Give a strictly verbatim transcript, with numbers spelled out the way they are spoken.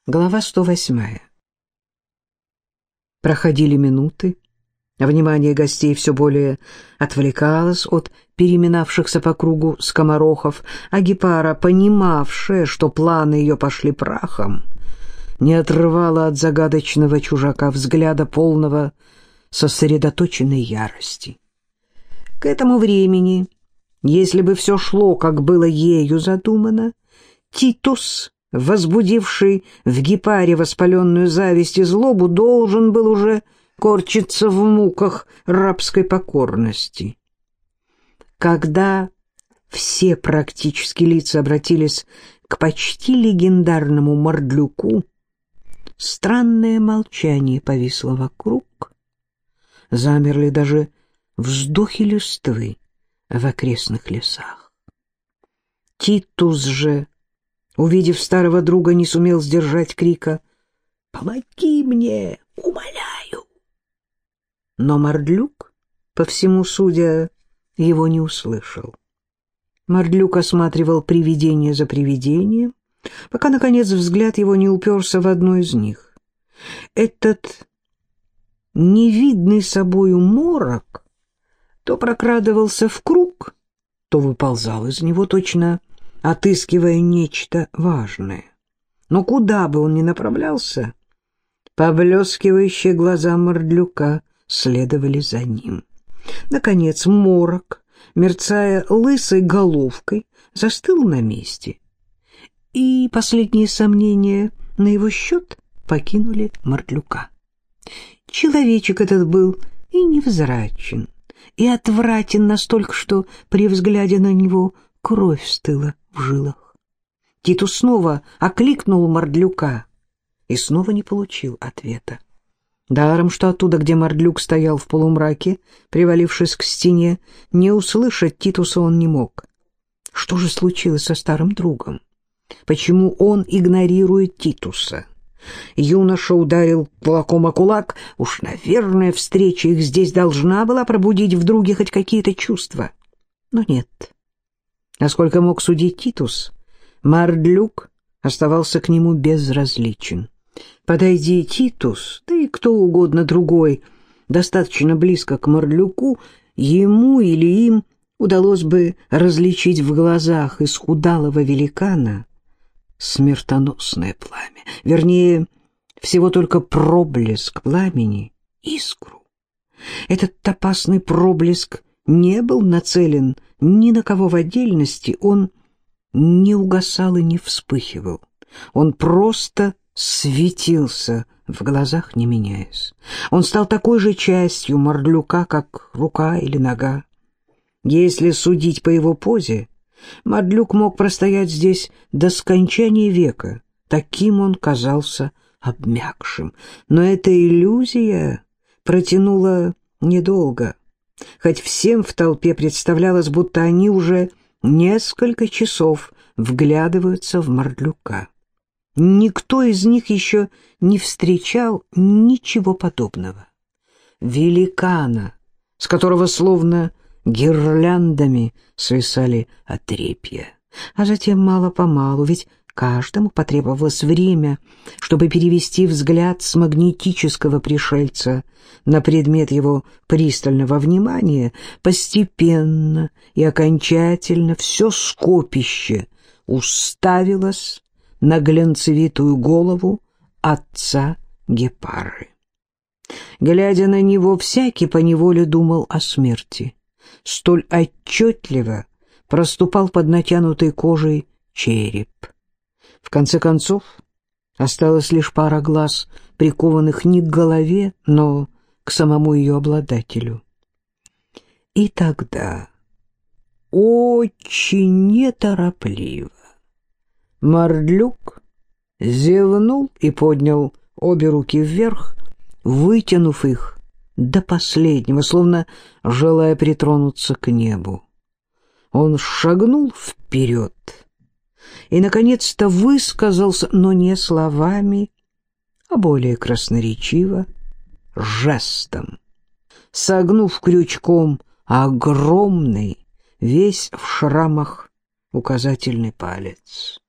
Глава сто восьмая. Проходили минуты, а внимание гостей все более отвлекалось от переминавшихся по кругу скоморохов, а Гепара, понимавшая, что планы ее пошли прахом, не отрывала от загадочного чужака взгляда, полного сосредоточенной ярости. К этому времени, если бы все шло, как было ею задумано, Титус, возбудивший в Гепаре воспаленную зависть и злобу, должен был уже корчиться в муках рабской покорности. Когда все практически лица обратились к почти легендарному Мордлюку, странное молчание повисло вокруг, замерли даже вздохи листвы в окрестных лесах. Титус же, увидев старого друга, не сумел сдержать крика «Помоги мне, умоляю!». Но Мордлюк, по всему судя, его не услышал. Мордлюк осматривал привидение за привидением, пока, наконец, взгляд его не уперся в одно из них. Этот невидный собою морок то прокрадывался в круг, то выползал из него, точно отыскивая нечто важное. Но куда бы он ни направлялся, поблескивающие глаза Мордлюка следовали за ним. Наконец морок, мерцая лысой головкой, застыл на месте, и последние сомнения на его счет покинули Мордлюка. Человечек этот был и невзрачен, и отвратен настолько, что при взгляде на него кровь стыла в жилах. Титус снова окликнул Мордлюка и снова не получил ответа. Даром, что оттуда, где Мордлюк стоял в полумраке, привалившись к стене, не услышать Титуса он не мог. Что же случилось со старым другом? Почему он игнорирует Титуса? Юноша ударил кулаком о кулак. Уж, наверное, встреча их здесь должна была пробудить в друге хоть какие-то чувства. Но нет. Насколько мог судить Титус, Мордлюк оставался к нему безразличен. Подойди Титус, да и кто угодно другой, достаточно близко к Мордлюку, ему или им удалось бы различить в глазах исхудалого великана смертоносное пламя. Вернее, всего только проблеск пламени, искру. Этот опасный проблеск не был нацелен ни на кого в отдельности, он не угасал и не вспыхивал. Он просто светился в глазах, не меняясь. Он стал такой же частью Мордлюка, как рука или нога. Если судить по его позе, Мордлюк мог простоять здесь до скончания века. Таким он казался обмякшим. Но эта иллюзия протянула недолго, хоть всем в толпе представлялось, будто они уже несколько часов вглядываются в Мордлюка. Никто из них еще не встречал ничего подобного. Великана, с которого словно гирляндами свисали отрепья. А затем мало-помалу, ведь каждому потребовалось время, чтобы перевести взгляд с магнетического пришельца на предмет его пристального внимания, постепенно и окончательно все скопище уставилось на глянцевитую голову отца Гепары. Глядя на него, всякий поневоле думал о смерти. Столь отчетливо проступал под натянутой кожей череп. В конце концов, осталась лишь пара глаз, прикованных не к голове, но к самому ее обладателю. И тогда, очень неторопливо, Мордлюк зевнул и поднял обе руки вверх, вытянув их до последнего, словно желая притронуться к небу. Он шагнул вперед и, наконец-то, высказался, но не словами, а более красноречиво, жестом, согнув крючком огромный, весь в шрамах, указательный палец.